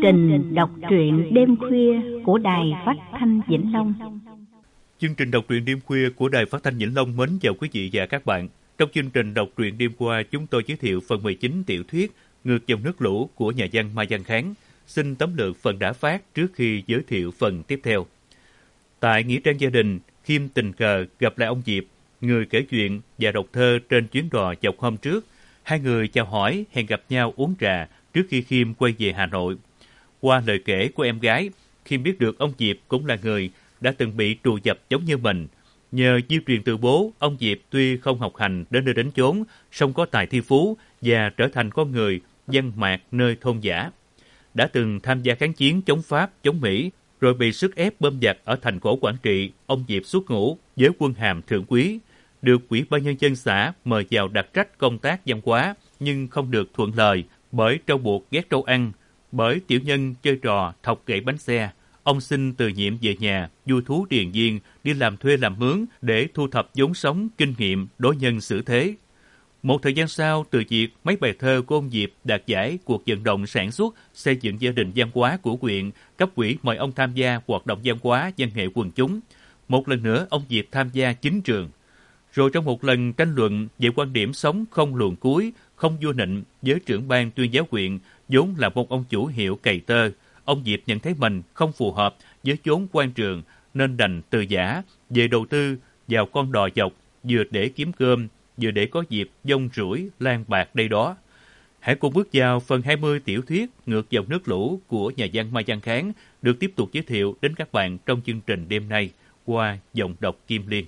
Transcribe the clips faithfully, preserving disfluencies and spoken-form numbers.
trình đọc truyện đêm khuya của Đài Phát thanh Vĩnh Long. Chương trình đọc truyện đêm khuya của Đài Phát thanh Vĩnh Long mến chào quý vị và các bạn. Trong chương trình đọc truyện đêm qua, chúng tôi giới thiệu phần mười chín tiểu thuyết Ngược dòng nước lũ của nhà văn Mai Văn Kháng. Xin tóm lược phần đã phát trước khi giới thiệu phần tiếp theo. Tại nghĩa trang gia đình, Khiêm tình cờ gặp lại ông Diệp, người kể chuyện và đọc thơ trên chuyến đò dọc hôm trước. Hai người chào hỏi, hẹn gặp nhau uống trà trước khi Khiêm quay về Hà Nội. Qua lời kể của em gái, Khiêm biết được ông Diệp cũng là người đã từng bị trù dập giống như mình. Nhờ di truyền từ bố, ông Diệp tuy không học hành đến nơi đến chốn, song có tài thi phú và trở thành con người văn mạc nơi thôn dã. Đã từng tham gia kháng chiến chống Pháp, chống Mỹ, rồi bị sức ép bơm giặc ở thành cổ Quảng Trị, ông Diệp xuất ngũ với quân hàm thượng úy, được Ủy ban nhân dân xã mời vào đặc trách công tác văn hóa, nhưng không được thuận lời bởi trâu buộc ghét trâu ăn, bởi tiểu nhân chơi trò thọc gãy bánh xe. Ông xin từ nhiệm về nhà, vui thú điền viên, đi làm thuê làm mướn để thu thập vốn sống, kinh nghiệm, đối nhân xử thế. Một thời gian sau, từ việc mấy bài thơ của ông Diệp đạt giải cuộc vận động sản xuất, xây dựng gia đình văn hóa của huyện, cấp ủy mời ông tham gia hoạt động văn hóa, văn nghệ quần chúng. Một lần nữa, ông Diệp tham gia chính trường. Rồi trong một lần tranh luận về quan điểm sống không luồn cuối, không vua nịnh với trưởng ban tuyên giáo huyện, vốn là một ông chủ hiệu cày tơ, ông Diệp nhận thấy mình không phù hợp với chốn quan trường nên đành từ giã về đầu tư vào con đò dọc, vừa để kiếm cơm, vừa để có dịp dông rủi lan bạc đây đó. Hãy cùng bước vào phần hai mươi tiểu thuyết Ngược dòng nước lũ của nhà văn Mai Văn Kháng được tiếp tục giới thiệu đến các bạn trong chương trình đêm nay qua giọng đọc Kim Liên.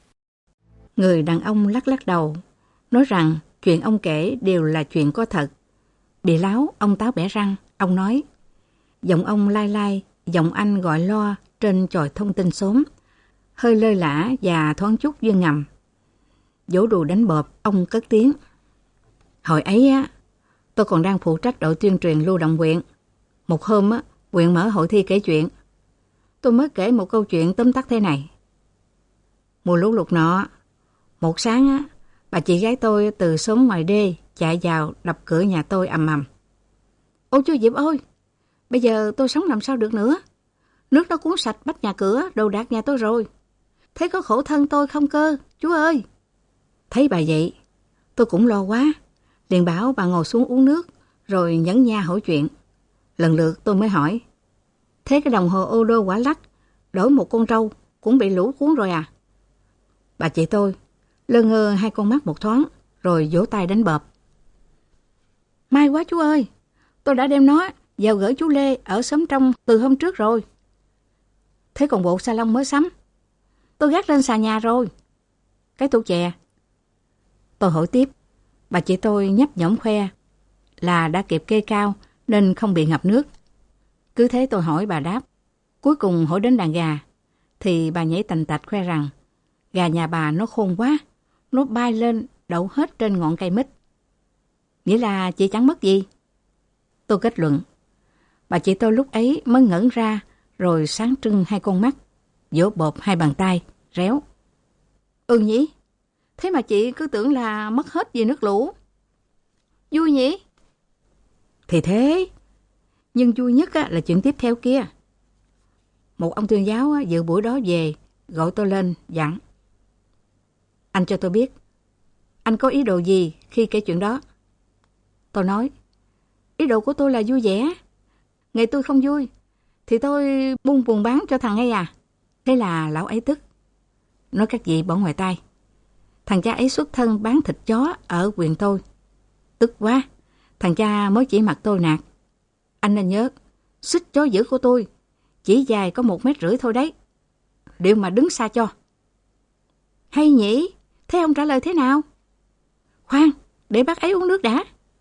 Người đàn ông lắc lắc đầu, nói rằng chuyện ông kể đều là chuyện có thật. Bị láo, ông táo bẻ răng, ông nói. Giọng ông lai lai, giọng anh gọi lo trên chòi thông tin xóm, hơi lơi lả và thoáng chút dương ngầm. Vỗ đùa đánh bợp, ông cất tiếng. Hồi ấy á, tôi còn đang phụ trách đội tuyên truyền lưu động huyện. Một hôm á, huyện mở hội thi kể chuyện. Tôi mới kể một câu chuyện tóm tắt thế này. Mùa lũ lụt nọ, một sáng á, bà chị gái tôi từ xóm ngoài đê chạy vào đập cửa nhà tôi ầm ầm. Ôi chú Diệp ơi, bây giờ tôi sống làm sao được nữa? Nước nó cuốn sạch bắt nhà cửa, đồ đạc nhà tôi rồi. Thế có khổ thân tôi không cơ, chú ơi? Thấy bà vậy, tôi cũng lo quá. Liền bảo bà ngồi xuống uống nước, rồi nhẫn nha hỏi chuyện. Lần lượt tôi mới hỏi. Thế cái đồng hồ ô đô quả lách, đổi một con trâu, cũng bị lũ cuốn rồi à? Bà chị tôi lơ ngơ hai con mắt một thoáng, rồi vỗ tay đánh bợp. May quá chú ơi, tôi đã đem nó vào gửi chú Lê ở xóm trong từ hôm trước rồi. Thế còn bộ salon mới sắm, tôi gác lên xà nhà rồi. Cái tủ chè. Tôi hỏi tiếp, bà chị tôi nhấp nhổm khoe là đã kịp kê cao nên không bị ngập nước. Cứ thế tôi hỏi bà đáp. Cuối cùng hỏi đến đàn gà, thì bà nhảy tành tạch khoe rằng gà nhà bà nó khôn quá, nó bay lên đậu hết trên ngọn cây mít. Nghĩa là chị chẳng mất gì. Tôi kết luận. Bà chị tôi lúc ấy mới ngẩn ra, rồi sáng trưng hai con mắt, vỗ bộp hai bàn tay, réo. Ừ nhỉ? Thế mà chị cứ tưởng là mất hết vì nước lũ. Vui nhỉ? Thì thế. Nhưng vui nhất là chuyện tiếp theo kia. Một ông tuyên giáo dự buổi đó về, gọi tôi lên, dặn. Anh cho tôi biết, anh có ý đồ gì khi kể chuyện đó? Tôi nói, ý đồ của tôi là vui vẻ. Ngày tôi không vui, thì tôi buông buồn bán cho thằng ấy à. Thế là lão ấy tức. Nói các vị bỏ ngoài tai. Thằng cha ấy xuất thân bán thịt chó ở huyện tôi. Tức quá, thằng cha mới chỉ mặt tôi nạt. Anh nên nhớ, xích chó dữ của tôi chỉ dài có một mét rưỡi thôi đấy. Điều mà đứng xa cho. Hay nhỉ? Thế ông trả lời thế nào? Khoan, để bác ấy uống nước đã.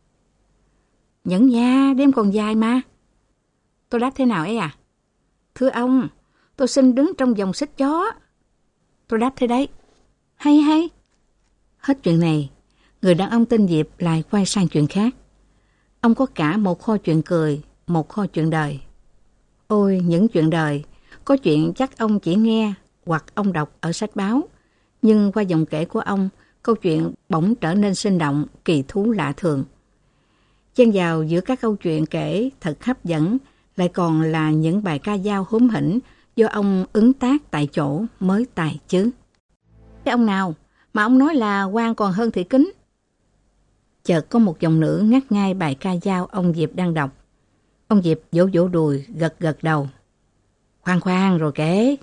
Nhẫn nha, đêm còn dài mà. Tôi đáp thế nào ấy à? Thưa ông, tôi xin đứng trong vòng xích chó. Tôi đáp thế đấy. Hay hay. Hết chuyện này, người đàn ông tên Diệp lại quay sang chuyện khác. Ông có cả một kho chuyện cười, một kho chuyện đời. Ôi, những chuyện đời, có chuyện chắc ông chỉ nghe hoặc ông đọc ở sách báo. Nhưng qua giọng kể của ông, câu chuyện bỗng trở nên sinh động, kỳ thú lạ thường. Chen vào giữa các câu chuyện kể thật hấp dẫn lại còn là những bài ca dao hóm hỉnh do ông ứng tác tại chỗ mới tài chứ. Cái ông nào mà ông nói là quan còn hơn Thị Kính? Chợt có một giọng nữ ngắt ngai bài ca dao ông Diệp đang đọc. Ông Diệp vỗ vỗ đùi, gật gật đầu. Khoan khoan rồi kể.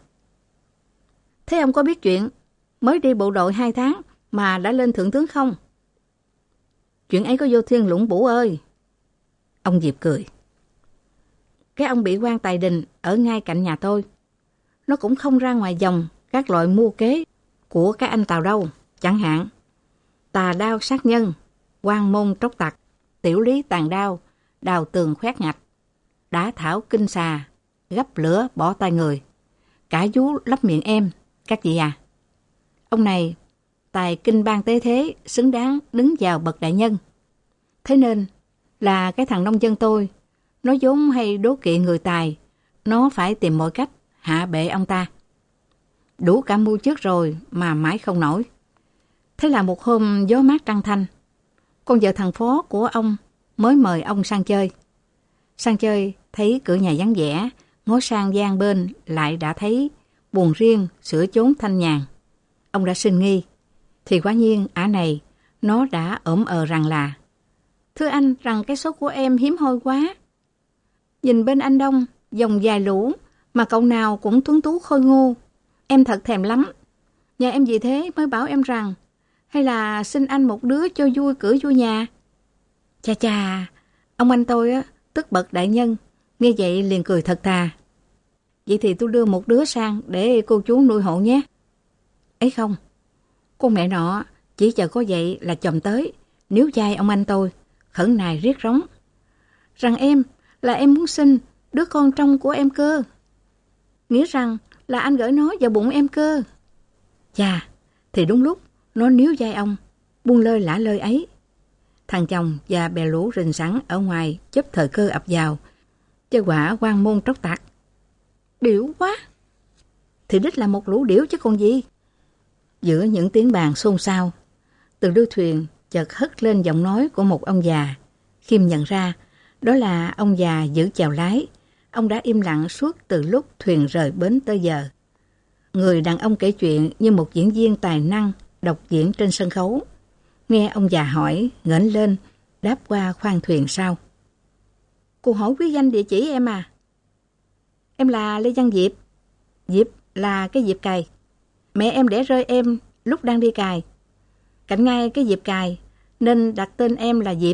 Thế ông có biết chuyện mới đi bộ đội hai tháng mà đã lên thượng tướng không? Chuyện ấy có vô thiên lũng bủ ơi. Ông Diệp cười. Cái ông bị quan tài đình ở ngay cạnh nhà tôi. Nó cũng không ra ngoài dòng các loại mưu kế của các anh Tàu đâu. Chẳng hạn tà đao sát nhân, quan môn tróc tặc, tiểu lý tàn đao, đào tường khoét ngạch, đả thảo kinh xà, gấp lửa bỏ tay người, cả vú lấp miệng em, các vị à. Ông này tài kinh ban tế thế, xứng đáng đứng vào bậc đại nhân. Thế nên là cái thằng nông dân tôi, nó vốn hay đố kỵ người tài, nó phải tìm mọi cách hạ bệ ông ta. Đủ cả mưu trước rồi mà mãi không nổi. Thế là một hôm gió mát trăng thanh, con vợ thằng phó của ông mới mời ông sang chơi. Sang chơi thấy cửa nhà vắng vẻ, ngó sang gian bên lại đã thấy buồng riêng sửa chốn thanh nhàn. Ông đã sinh nghi, thì quả nhiên ả này nó đã ổm ờ rằng là: Thưa anh, rằng cái số của em hiếm hoi quá. Nhìn bên anh Đông, dòng dài lũ, mà cậu nào cũng tuấn tú khôi ngô. Em thật thèm lắm. Nhà em vì thế mới bảo em rằng, hay là xin anh một đứa cho vui cửa vui nhà. Chà chà, ông anh tôi á, tức bậc đại nhân, nghe vậy liền cười thật thà. Vậy thì tôi đưa một đứa sang để cô chú nuôi hộ nhé. Ấy không, con mẹ nọ chỉ chờ có vậy là chồng tới, níu vai ông anh tôi, khẩn nài riết rống. Rằng em là em muốn sinh đứa con trong của em cơ. Nghĩa rằng là anh gửi nó vào bụng em cơ. Chà, thì đúng lúc nó níu vai ông, buông lơi lả lơi ấy. Thằng chồng và bè lũ rình sẵn ở ngoài chấp thời cơ ập vào, chơi quả quan môn tróc tặc. Điểu quá! Thì đích là một lũ điểu chứ còn gì. Giữa những tiếng bàn xôn xao, từ đuôi thuyền chợt hất lên giọng nói của một ông già. Khiêm nhận ra đó là ông già giữ chèo lái. Ông đã im lặng suốt từ lúc thuyền rời bến tới giờ. Người đàn ông kể chuyện như một diễn viên tài năng đọc diễn trên sân khấu. Nghe ông già hỏi, ngẩng lên đáp qua khoang thuyền sau. Cô hỏi quý danh địa chỉ em à? Em là Lê Văn Diệp. Diệp là cái diệp cày. Mẹ em đẻ rơi em lúc đang đi cày. Cạnh ngay cái diệp cày nên đặt tên em là Diệp.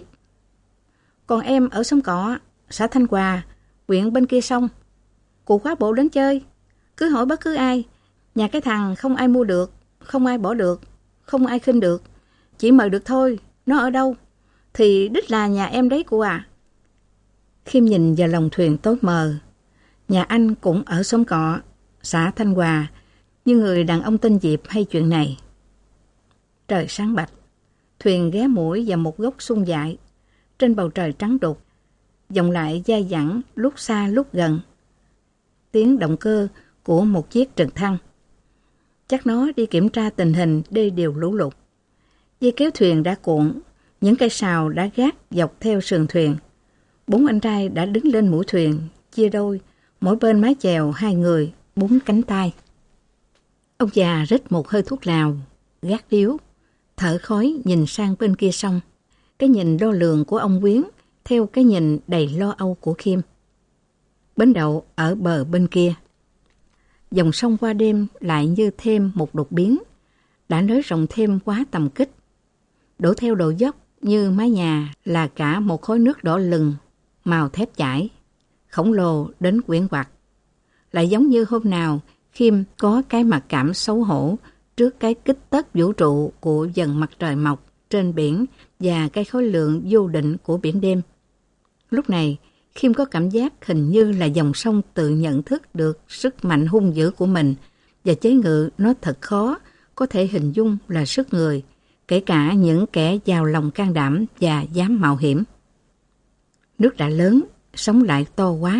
Còn em ở Sông Cọ, xã Thanh Hòa, huyện bên kia sông. Cụ khóa bộ đến chơi, cứ hỏi bất cứ ai. Nhà cái thằng không ai mua được, không ai bỏ được, không ai khinh được. Chỉ mời được thôi, nó ở đâu? Thì đích là nhà em đấy cụ à. Khiêm nhìn vào lòng thuyền tối mờ. Nhà anh cũng ở Sông Cọ, xã Thanh Hòa, nhưng người đàn ông tên Diệp hay chuyện này. Trời sáng bạch, thuyền ghé mũi vào một gốc sung dại. Trên bầu trời trắng đục, vọng lại dai dẳng lúc xa lúc gần. Tiếng động cơ của một chiếc trực thăng. Chắc nó đi kiểm tra tình hình đê điều lũ lụt. Dây kéo thuyền đã cuộn, những cây sào đã gác dọc theo sườn thuyền. Bốn anh trai đã đứng lên mũi thuyền, chia đôi, mỗi bên mái chèo hai người, bốn cánh tay. Ông già rít một hơi thuốc lào, gác điếu, thở khói nhìn sang bên kia sông. Cái nhìn đo lường của ông Quyến theo cái nhìn đầy lo âu của Khiêm. Bến đậu ở bờ bên kia. Dòng sông qua đêm lại như thêm một đột biến, đã nới rộng thêm quá tầm kích. Đổ theo độ dốc như mái nhà là cả một khối nước đỏ lừng, màu thép chảy, khổng lồ đến quyển quặt. Lại giống như hôm nào Khiêm có cái mặc cảm xấu hổ trước cái kích tất vũ trụ của dần mặt trời mọc trên biển và cái khối lượng vô định của biển đêm. Lúc này, Khiêm có cảm giác hình như là dòng sông tự nhận thức được sức mạnh hung dữ của mình và chế ngự nó thật khó có thể hình dung là sức người, kể cả những kẻ giàu lòng can đảm và dám mạo hiểm. Nước đã lớn, sóng lại to quá.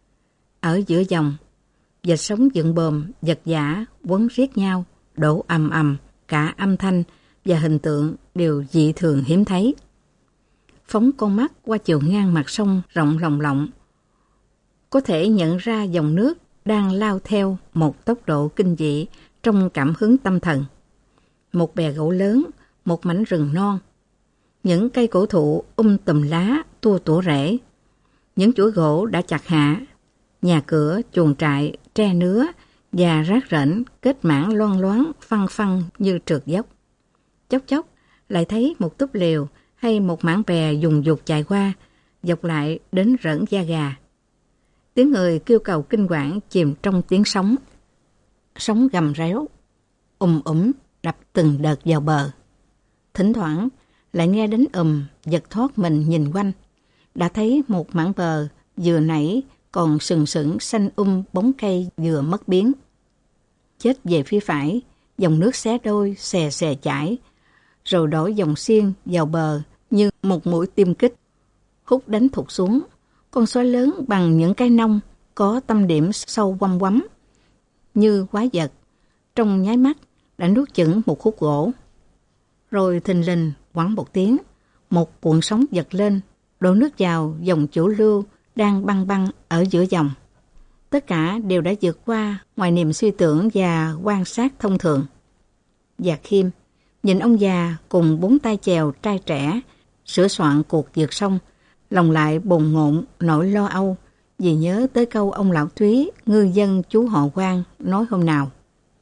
Ở giữa dòng, vệt sóng dựng bờm, giật giã, quấn riết nhau, đổ ầm ầm, cả âm thanh và hình tượng đều dị thường hiếm thấy. Phóng con mắt qua chiều ngang mặt sông rộng lồng lộng. có thể nhận ra dòng nước đang lao theo một tốc độ kinh dị trong cảm hứng tâm thần. Một bè gỗ lớn, một mảnh rừng non. Những cây cổ thụ um tùm lá, tua tủa rễ. Những chuỗi gỗ đã chặt hạ. Nhà cửa, chuồng trại, tre nứa và rác rãnh kết mảng loang loáng phăng phăng như trượt dốc. Chốc chốc lại thấy một túp lều hay một mảng bè dùng dục chạy qua, dọc lại đến rợn da gà. Tiếng người kêu cầu kinh quản chìm trong tiếng sóng. Sóng gầm réo, ùm ủm đập từng đợt vào bờ. Thỉnh thoảng lại nghe đến ùm, giật thoát mình nhìn quanh. Đã thấy một mảng bờ vừa nãy còn sừng sững xanh um bóng cây vừa mất biến. Chết về phía phải, dòng nước xé đôi, xè xè chảy, rồi đổi dòng xiên vào bờ như một mũi tiêm kích, hút đánh thụt xuống. Con sói lớn bằng những cái nông có tâm điểm sâu quăm quắm, như quái vật, trong nháy mắt đã nuốt chửng một khúc gỗ. Rồi thình lình quẳng một tiếng, một cuộn sóng giật lên, đổ nước vào dòng chủ lưu đang băng băng ở giữa dòng. Tất cả đều đã vượt qua ngoài niềm suy tưởng và quan sát thông thường. Và Khiêm nhìn ông già cùng bốn tay chèo trai trẻ sửa soạn cuộc vượt sông, lòng lại bồn ngộn nỗi lo âu vì nhớ tới câu ông lão Thúy, ngư dân chú họ Quang nói hôm nào: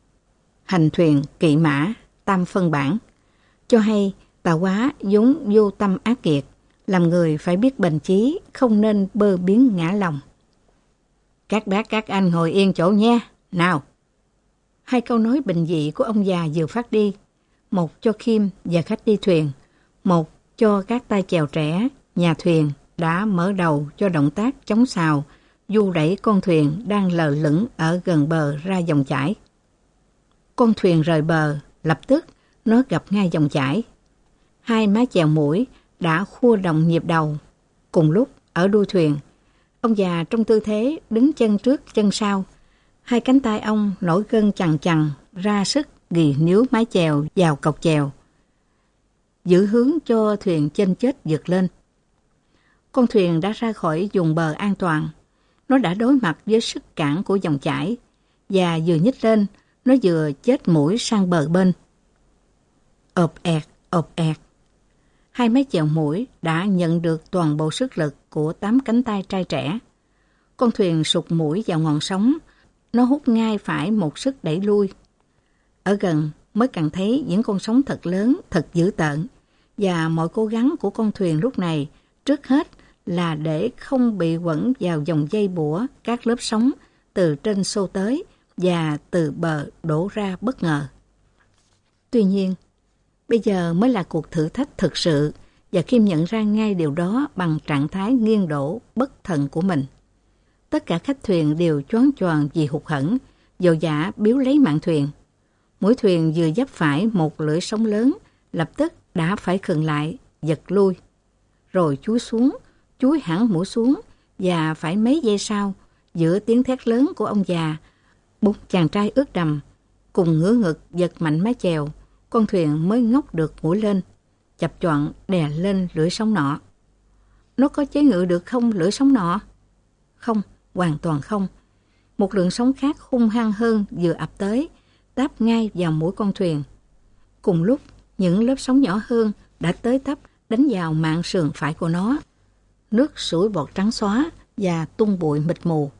hành thuyền kỵ mã tam phân bản, cho hay tà quá vốn vô tâm ác kiệt, làm người phải biết bền chí, không nên bơ biến ngã lòng. Các bác các anh ngồi yên chỗ nha, nào. Hai câu nói bình dị của ông già vừa phát đi, một cho Khiêm và khách đi thuyền, một cho các tay chèo trẻ, nhà thuyền đã mở đầu cho động tác chống xào, du đẩy con thuyền đang lờ lững ở gần bờ ra dòng chảy. Con thuyền rời bờ, lập tức nó gặp ngay dòng chảy. Hai mái chèo mũi đã khua đồng nhịp đầu. Cùng lúc ở đuôi thuyền, ông già trong tư thế đứng chân trước chân sau, hai cánh tay ông nổi gân chằng chằng, ra sức ghi níu mái chèo vào cọc chèo, giữ hướng cho thuyền chênh chết vượt lên. Con thuyền đã ra khỏi vùng bờ an toàn. Nó đã đối mặt với sức cản của dòng chảy, và vừa nhích lên, nó vừa chết mũi sang bờ bên. Ộp ẹt, ộp ẹt. Hai mái chèo mũi đã nhận được toàn bộ sức lực của tám cánh tay trai trẻ. Con thuyền sụt mũi vào ngọn sóng, nó hút ngay phải một sức đẩy lui. Ở gần mới càng thấy những con sóng thật lớn, thật dữ tợn, và mọi cố gắng của con thuyền lúc này trước hết là để không bị quẩn vào dòng dây bủa các lớp sóng từ trên xô tới và từ bờ đổ ra bất ngờ. Tuy nhiên, bây giờ mới là cuộc thử thách thực sự, và Khiêm nhận ra ngay điều đó bằng trạng thái nghiêng đổ bất thần của mình. Tất cả khách thuyền đều choáng choàng vì hụt hẫng, vội vã biếu lấy mạn thuyền. Mũi thuyền vừa giáp phải một lưỡi sóng lớn, lập tức đã phải khựng lại, giật lui. Rồi chúi xuống, chúi hẳn mũi xuống, và phải mấy giây sau, giữa tiếng thét lớn của ông già, bốn chàng trai ướt đầm cùng ngửa ngực giật mạnh mái chèo, con thuyền mới ngóc được mũi lên, chập choạng đè lên lưỡi sóng nọ. Nó có chế ngự được không lưỡi sóng nọ? Không, hoàn toàn không. Một lượng sóng khác hung hăng hơn vừa ập tới, táp ngay vào mũi con thuyền. Cùng lúc, những lớp sóng nhỏ hơn đã tới tấp đánh vào mạn sườn phải của nó. Nước sủi bọt trắng xóa và tung bụi mịt mù.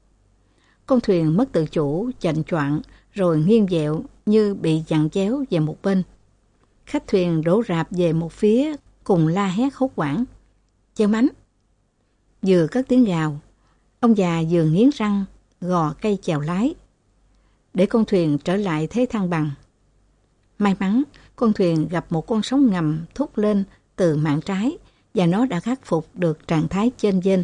Con thuyền mất tự chủ, chạnh choạng, rồi nghiêng dẹo như bị dặn chéo về một bên. Khách thuyền đổ rạp về một phía, cùng la hét hốt hoảng. Chèo mánh! Vừa cất tiếng gào, ông già vừa nghiến răng, gò cây chèo lái, để con thuyền trở lại thế thăng bằng. May mắn, con thuyền gặp một con sóng ngầm thúc lên từ mạn trái, và nó đã khắc phục được trạng thái chênh vênh.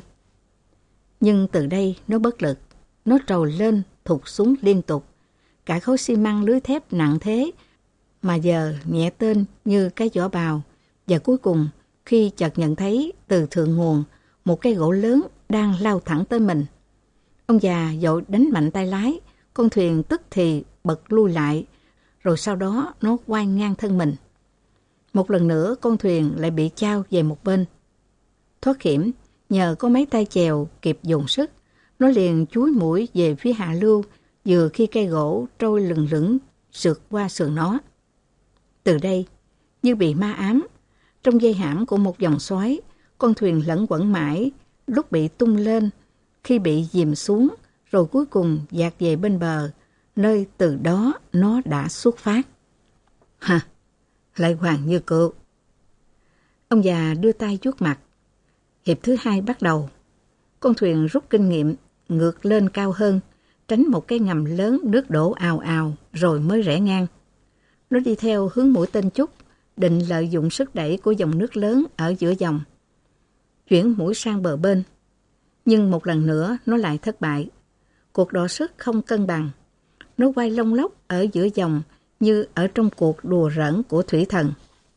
Nhưng từ đây nó bất lực, nó trồi lên, thụt xuống liên tục. Cả khối xi măng lưới thép nặng thế, mà giờ nhẹ tên như cái vỏ bào. Và cuối cùng, khi chợt nhận thấy từ thượng nguồn, một cây gỗ lớn đang lao thẳng tới mình. Ông già vội đánh mạnh tay lái, con thuyền tức thì bật lui lại, rồi sau đó nó quay ngang thân mình. Một lần nữa con thuyền lại bị chao về một bên. Thoát hiểm, nhờ có mấy tay chèo kịp dồn sức, Nó liền chúi mũi về phía hạ lưu, vừa khi cây gỗ trôi lừng lững sượt qua sườn nó. Từ đây, như bị ma ám, trong dây hãm của một dòng xoáy, con thuyền lẩn quẩn mãi, lúc bị tung lên, khi bị dìm xuống, rồi cuối cùng dạt về bên bờ, nơi từ đó nó đã xuất phát. Hả? Lại Hoàng Như Cựu. Ông già đưa tay vuốt mặt. Hiệp thứ hai bắt đầu. Con thuyền rút kinh nghiệm, ngược lên cao hơn, tránh một cái ngầm lớn nước đổ ào ào, rồi mới rẽ ngang. Nó đi theo hướng mũi tên Trúc, định lợi dụng sức đẩy của dòng nước lớn ở giữa dòng, chuyển mũi sang bờ bên. Nhưng một lần nữa nó lại thất bại. Cuộc đọ sức không cân bằng. Nó quay lông lốc ở giữa dòng như ở trong cuộc đùa giỡn của thủy thần.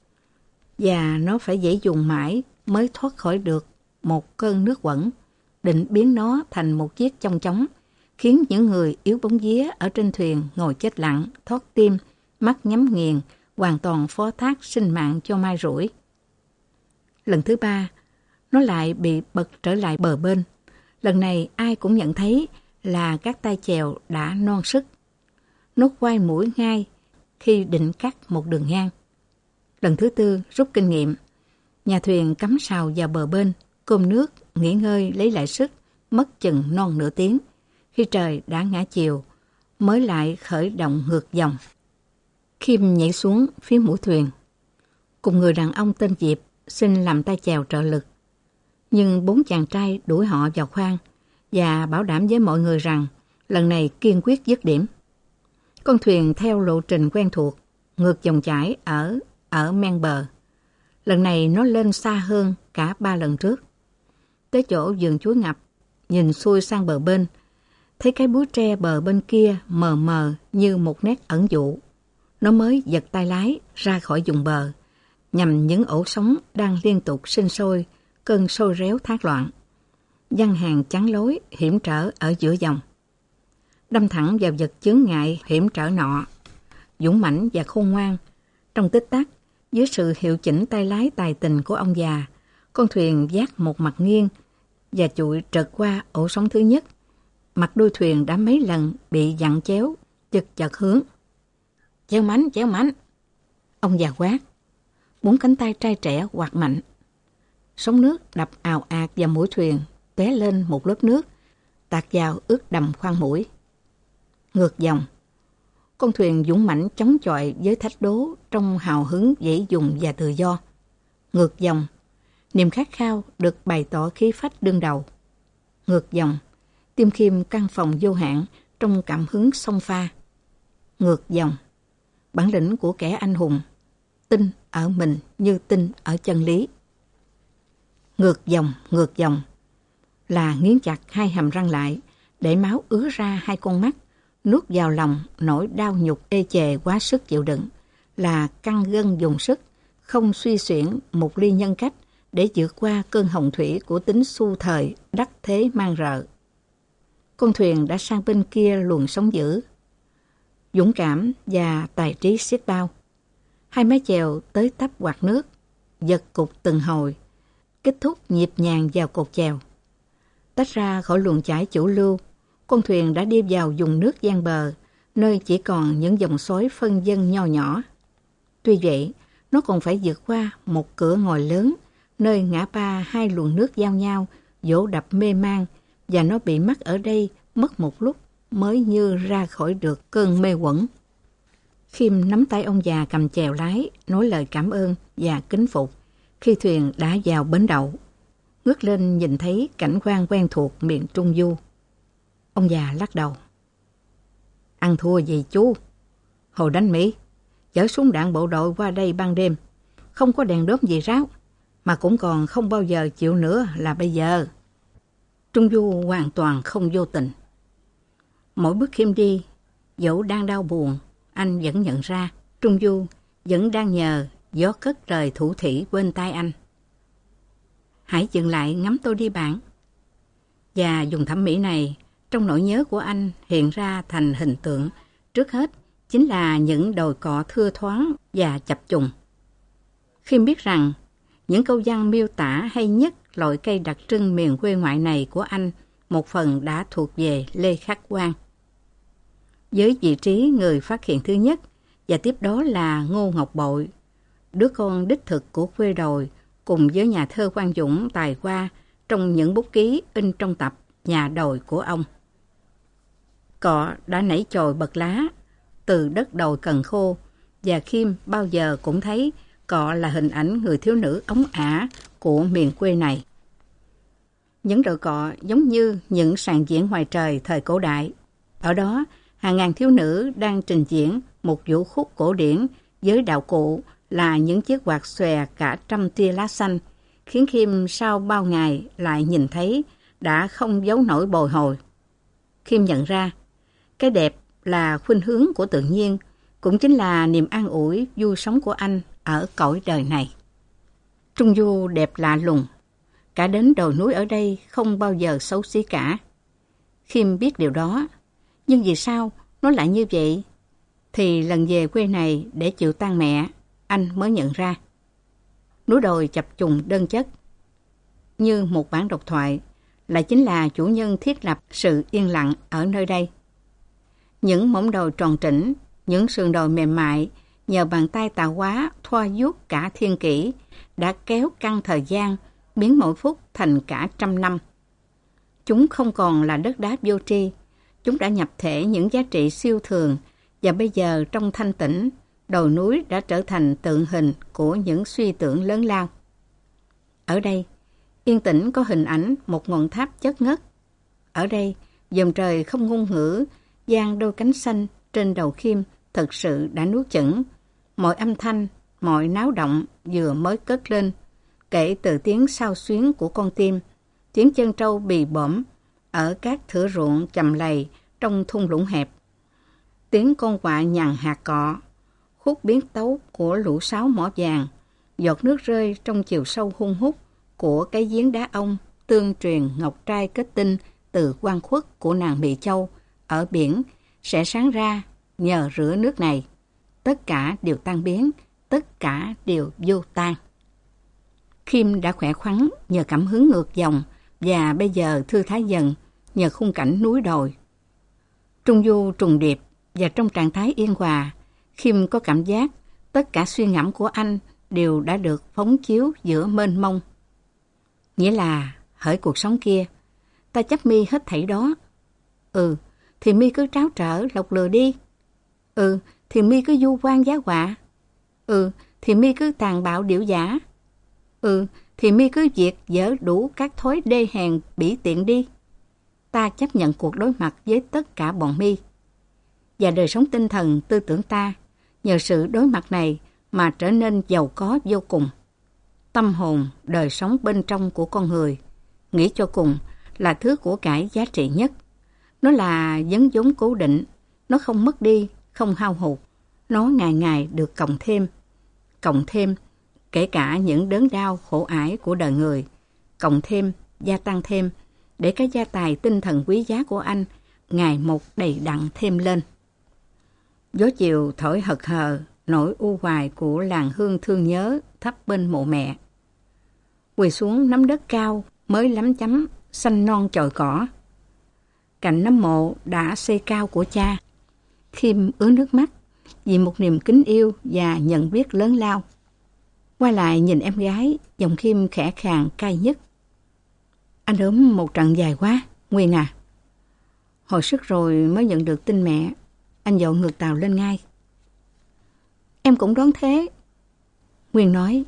Và nó phải dễ dùng mãi mới thoát khỏi được một cơn nước quẩn, định biến nó thành một chiếc chong chóng, khiến những người yếu bóng vía ở trên thuyền ngồi chết lặng, thót tim, mắt nhắm nghiền, hoàn toàn phó thác sinh mạng cho mai rủi. Lần thứ ba, nó lại bị bật trở lại bờ bên. Lần này ai cũng nhận thấy là các tay chèo đã non sức. Nó quay mũi ngay khi định cắt một đường ngang. Lần thứ tư, rút kinh nghiệm, nhà thuyền cắm sào vào bờ bên, cơm nước, nghỉ ngơi lấy lại sức, mất chừng non nửa tiếng. Khi trời đã ngã chiều, mới lại khởi động ngược dòng. Khiêm nhảy xuống phía mũi thuyền, cùng người đàn ông tên Diệp xin làm tay chèo trợ lực. Nhưng bốn chàng trai đuổi họ vào khoang và bảo đảm với mọi người rằng lần này kiên quyết dứt điểm. Con thuyền theo lộ trình quen thuộc, ngược dòng chảy ở ở men bờ. Lần này nó lên xa hơn cả ba lần trước. Tới chỗ vườn chuối ngập, nhìn xuôi sang bờ bên, thấy cái búi tre bờ bên kia mờ mờ như một nét ẩn dụ. Nó mới giật tay lái ra khỏi vùng bờ, nhằm những ổ sóng đang liên tục sinh sôi, cơn sôi réo thác loạn. Giăng hàng chắn lối, hiểm trở ở giữa dòng. Đâm thẳng vào vật chướng ngại hiểm trở nọ. Dũng mãnh và khôn ngoan, trong tích tắc, dưới sự hiệu chỉnh tay lái tài tình của ông già, con thuyền vác một mặt nghiêng và chụi trật qua ổ sóng thứ nhất. Mặt đuôi thuyền đã mấy lần bị dặn chéo, chật chật hướng. Chéo mánh, chéo mánh. Ông già quát. Bốn cánh tay trai trẻ quạt mạnh. Sóng nước đập ào ạt vào mũi thuyền, té lên một lớp nước, tạt vào ướt đầm khoang mũi. Ngược dòng. Con thuyền dũng mãnh chống chọi với thách đố trong hào hứng dễ dùng và tự do. Ngược dòng. Niềm khát khao được bày tỏ khí phách đương đầu. Ngược dòng. Tim Khiêm căn phòng vô hạn trong cảm hứng song pha. Ngược dòng. Bản lĩnh của kẻ anh hùng, tin ở mình như tin ở chân lý. Ngược dòng, ngược dòng là nghiến chặt hai hàm răng lại, để máu ứa ra hai con mắt, nuốt vào lòng nỗi đau nhục ê chề quá sức chịu đựng, là căng gân dùng sức, không suy xuyển một ly nhân cách để vượt qua cơn hồng thủy của tính xu thời đắc thế mang rợ. Con thuyền đã sang bên kia luồng sóng dữ. Dũng cảm và tài trí xiết bao. Hai mái chèo tới tấp quạt nước, giật cục từng hồi, kết thúc nhịp nhàng vào cột chèo. Tách ra khỏi luồng chảy chủ lưu, con thuyền đã đi vào vùng nước gian bờ, nơi chỉ còn những dòng xối phân dân nho nhỏ. Tuy vậy, nó còn phải vượt qua một cửa ngòi lớn, nơi ngã ba hai luồng nước giao nhau, vỗ đập mê man, và nó bị mắc ở đây mất một lúc mới như ra khỏi được cơn mê quẩn. Khiêm nắm tay ông già cầm chèo lái, nói lời cảm ơn và kính phục khi thuyền đã vào bến đậu. Ngước lên nhìn thấy cảnh quan quen thuộc miền Trung Du. Ông già lắc đầu. Ăn thua gì chú? Hồi đánh Mỹ, chở súng đạn bộ đội qua đây ban đêm, không có đèn đóm gì ráo, mà cũng còn không bao giờ chịu nữa là bây giờ. Trung Du hoàn toàn không vô tình. Mỗi bước Khiêm đi, dẫu đang đau buồn, anh vẫn nhận ra Trung Du vẫn đang nhờ gió cất trời thủ thủy bên tai anh. Hãy dừng lại ngắm tôi đi bạn. Và dùng thẩm mỹ này, trong nỗi nhớ của anh hiện ra thành hình tượng, trước hết chính là những đồi cỏ thưa thoáng và chập trùng. Khiêm biết rằng, những câu văn miêu tả hay nhất loại cây đặc trưng miền quê ngoại này của anh một phần đã thuộc về Lê Khắc Quan. Với vị trí người phát hiện thứ nhất, và tiếp đó là Ngô Ngọc Bội, đứa con đích thực của quê đồi, cùng với nhà thơ Quang Dũng tài hoa trong những bút ký in trong tập Nhà đồi của ông. Cọ đã nảy chồi bật lá từ đất đồi cần khô, và Khiêm bao giờ cũng thấy Cọ là hình ảnh người thiếu nữ ống ả của miền quê này. Những đội cọ giống như những sàn diễn ngoài trời thời cổ đại. Ở đó, hàng ngàn thiếu nữ đang trình diễn một vũ khúc cổ điển với đạo cụ là những chiếc quạt xòe cả trăm tia lá xanh, khiến Khiêm sau bao ngày lại nhìn thấy đã không giấu nổi bồi hồi. Khiêm nhận ra, cái đẹp là khuynh hướng của tự nhiên, cũng chính là niềm an ủi vui sống của anh ở cõi đời này. Trung du đẹp lạ lùng, cả đến đồi núi ở đây không bao giờ xấu xí cả. Khiêm biết điều đó, nhưng vì sao nó lại như vậy? Thì lần về quê này để chịu tang mẹ, anh mới nhận ra. Núi đồi chập trùng đơn chất, như một bản độc thoại, lại chính là chủ nhân thiết lập sự yên lặng ở nơi đây. Những mỏm đồi tròn trĩnh, những sườn đồi mềm mại, nhờ bàn tay tạo hóa thoa vuốt cả thiên kỷ, đã kéo căng thời gian, biến mỗi phút thành cả trăm năm. Chúng không còn là đất đá vô tri, chúng đã nhập thể những giá trị siêu thường, và bây giờ trong thanh tĩnh, đồi núi đã trở thành tượng hình của những suy tưởng lớn lao. Ở đây, yên tĩnh có hình ảnh một ngọn tháp chất ngất. Ở đây, dòng trời không ngôn ngữ, giang đôi cánh xanh trên đầu Khiêm thật sự đã nuốt chửng. Mọi âm thanh, mọi náo động vừa mới cất lên, kể từ tiếng xao xuyến của con tim, tiếng chân trâu bì bõm ở các thửa ruộng chầm lầy trong thung lũng hẹp, tiếng con quạ nhằn hạt cọ, khúc biến tấu của lũ sáo mỏ vàng, giọt nước rơi trong chiều sâu hun hút của cái giếng đá ông tương truyền ngọc trai kết tinh từ oan khuất của nàng Mỹ Châu ở biển sẽ sáng ra nhờ rửa nước này. Tất cả đều tan biến, tất cả đều vô tan. Khiêm đã khỏe khoắn nhờ cảm hứng ngược dòng, và bây giờ thư thái dần nhờ khung cảnh núi đồi. Trung du trùng điệp, và trong trạng thái yên hòa, Khiêm có cảm giác tất cả suy ngẫm của anh đều đã được phóng chiếu giữa mênh mông. Nghĩa là, hỡi cuộc sống kia, ta chấp mi hết thảy đó. Ừ, thì mi cứ tráo trở lọc lừa đi. Ừ, thì mi cứ du quan giá họa. Ừ, thì mi cứ tàn bạo điểu giả. Ừ, thì mi cứ diệt dỡ đủ các thói đê hèn bỉ tiện đi. Ta chấp nhận cuộc đối mặt với tất cả bọn mi. Và đời sống tinh thần tư tưởng ta, nhờ sự đối mặt này mà trở nên giàu có vô cùng. Tâm hồn, đời sống bên trong của con người, nghĩ cho cùng là thứ của cải giá trị nhất. Nó là vấn vốn cố định, nó không mất đi, không hao hụt. Nó ngày ngày được cộng thêm, cộng thêm, kể cả những đớn đau khổ ải của đời người, cộng thêm, gia tăng thêm, để cái gia tài tinh thần quý giá của anh ngày một đầy đặn thêm lên. Gió chiều thổi hật hờ, nỗi u hoài của làng hương thương nhớ thắp bên mộ mẹ. Quỳ xuống nắm đất cao mới lắm chấm xanh non chồi cỏ. Cạnh nấm mộ đã xây cao của cha. Khiêm ứa nước mắt vì một niềm kính yêu và nhận biết lớn lao. Quay lại nhìn em gái, giọng Khiêm khẽ khàng cay nhất. Anh ốm một trận dài quá, Nguyên à. Hồi sức rồi mới nhận được tin mẹ, anh dội ngược tàu lên ngay. Em cũng đoán thế. Nguyên nói.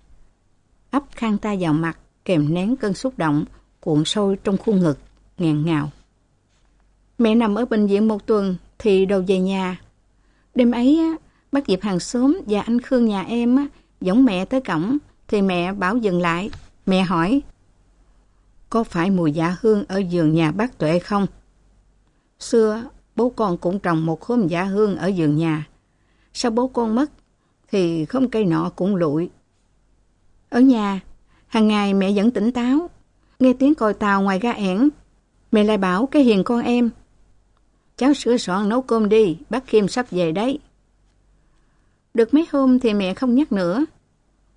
Ấp khăn tay vào mặt, kèm nén cơn xúc động, cuộn sôi trong khuôn ngực, nghẹn ngào. Mẹ nằm ở bệnh viện một tuần thì đầu về nhà. Đêm ấy, bác Diệp hàng xóm và anh Khương nhà em dẫn mẹ tới cổng, thì mẹ bảo dừng lại. Mẹ hỏi, có phải mùi dạ hương ở vườn nhà bác Tuệ không? Xưa, bố con cũng trồng một khóm dạ hương ở vườn nhà. Sau bố con mất, thì khóm cây nọ cũng lụi. Ở nhà, hàng ngày mẹ vẫn tỉnh táo, nghe tiếng còi tàu ngoài ga ẻn. Mẹ lại bảo cái hiền con em, cháu sửa soạn nấu cơm đi, bác Khiêm sắp về đấy. Được mấy hôm thì mẹ không nhắc nữa.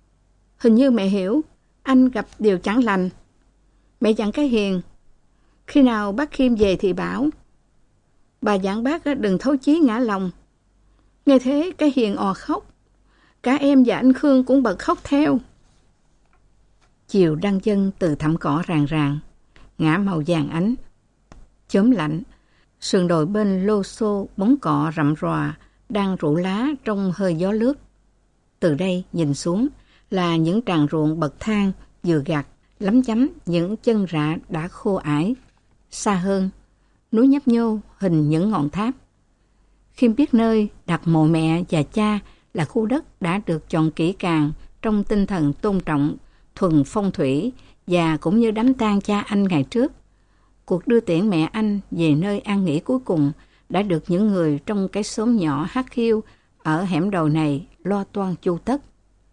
Hình như mẹ hiểu, anh gặp điều chẳng lành. Mẹ dặn cái hiền, Khi nào bác Khiêm về thì bảo. Bà dặn bác đừng thấu chí ngã lòng. Nghe thế cái Hiền ò khóc. Cả em và anh Khương cũng bật khóc theo. Chiều đăng dâng từ thẳm cỏ ràng ràng, ngã màu vàng ánh. Chớm lạnh, sườn đồi bên lô xô bóng cọ rậm ròa đang rủ lá trong hơi gió lướt. Từ đây nhìn xuống là những tràng ruộng bậc thang vừa gặt, lấm chấm những chân rạ đã khô ải. Xa hơn, núi nhấp nhô hình những ngọn tháp. Khiêm biết nơi đặt mộ mẹ và cha là khu đất đã được chọn kỹ càng trong tinh thần tôn trọng, thuần phong thủy và cũng như đám tang cha anh ngày trước. Cuộc đưa tiễn mẹ anh về nơi an nghỉ cuối cùng đã được những người trong cái xóm nhỏ Hắc Hiu ở hẻm đầu này lo toan chu tất.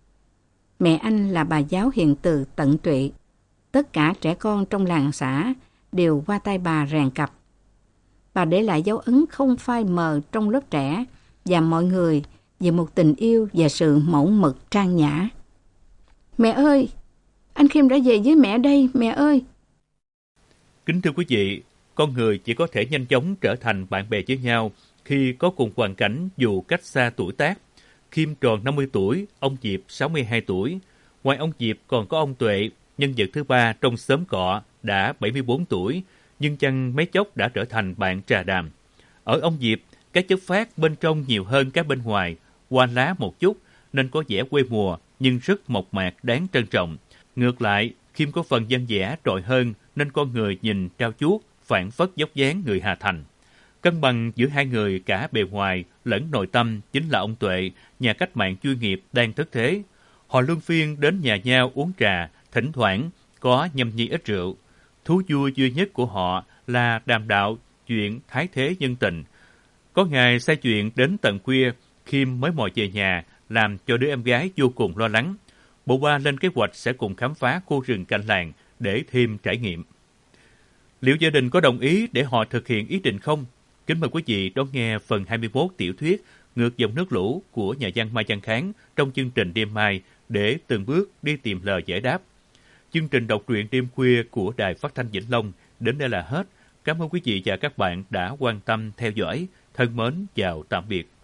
Mẹ anh là bà giáo hiền từ tận tụy. Tất cả trẻ con trong làng xã đều qua tay bà rèn cặp. Bà để lại dấu ấn không phai mờ trong lớp trẻ và mọi người về một tình yêu và sự mẫu mực trang nhã. Mẹ ơi! Anh Khiêm đã về với mẹ đây, mẹ ơi! Kính thưa quý vị, con người chỉ có thể nhanh chóng trở thành bạn bè với nhau khi có cùng hoàn cảnh dù cách xa tuổi tác. Khiêm tròn năm mươi tuổi, ông Diệp sáu mươi hai tuổi. Ngoài ông Diệp còn có ông Tuệ, nhân vật thứ ba trong xóm cọ, đã bảy mươi bốn tuổi, nhưng chăng mấy chốc đã trở thành bạn trà đàm. Ở ông Diệp, các chất phát bên trong nhiều hơn các bên ngoài, hoa lá một chút nên có vẻ quê mùa nhưng rất mộc mạc đáng trân trọng. Ngược lại, Khiêm có phần dân dã trội hơn nên con người nhìn trao chuốt, phản phất dốc dáng người Hà Thành. Cân bằng giữa hai người cả bề ngoài lẫn nội tâm chính là ông Tuệ, nhà cách mạng chuyên nghiệp đang thất thế. Họ luân phiên đến nhà nhau uống trà, thỉnh thoảng có nhâm nhi ít rượu. Thú vui duy nhất của họ là đàm đạo chuyện thái thế nhân tình. Có ngày say chuyện đến tận khuya, Khiêm mới mò về nhà, làm cho đứa em gái vô cùng lo lắng. Bộ ba lên kế hoạch sẽ cùng khám phá khu rừng cạnh làng để thêm trải nghiệm. Liệu gia đình có đồng ý để họ thực hiện ý định không? Kính mời quý vị đón nghe phần hai mươi mốt tiểu thuyết Ngược dòng nước lũ của nhà văn Mai Văn Kháng trong chương trình đêm mai để từng bước đi tìm lời giải đáp. Chương trình đọc truyện đêm khuya của Đài Phát thanh Vĩnh Long đến đây là hết. Cảm ơn quý vị và các bạn đã quan tâm theo dõi. Thân mến, chào tạm biệt.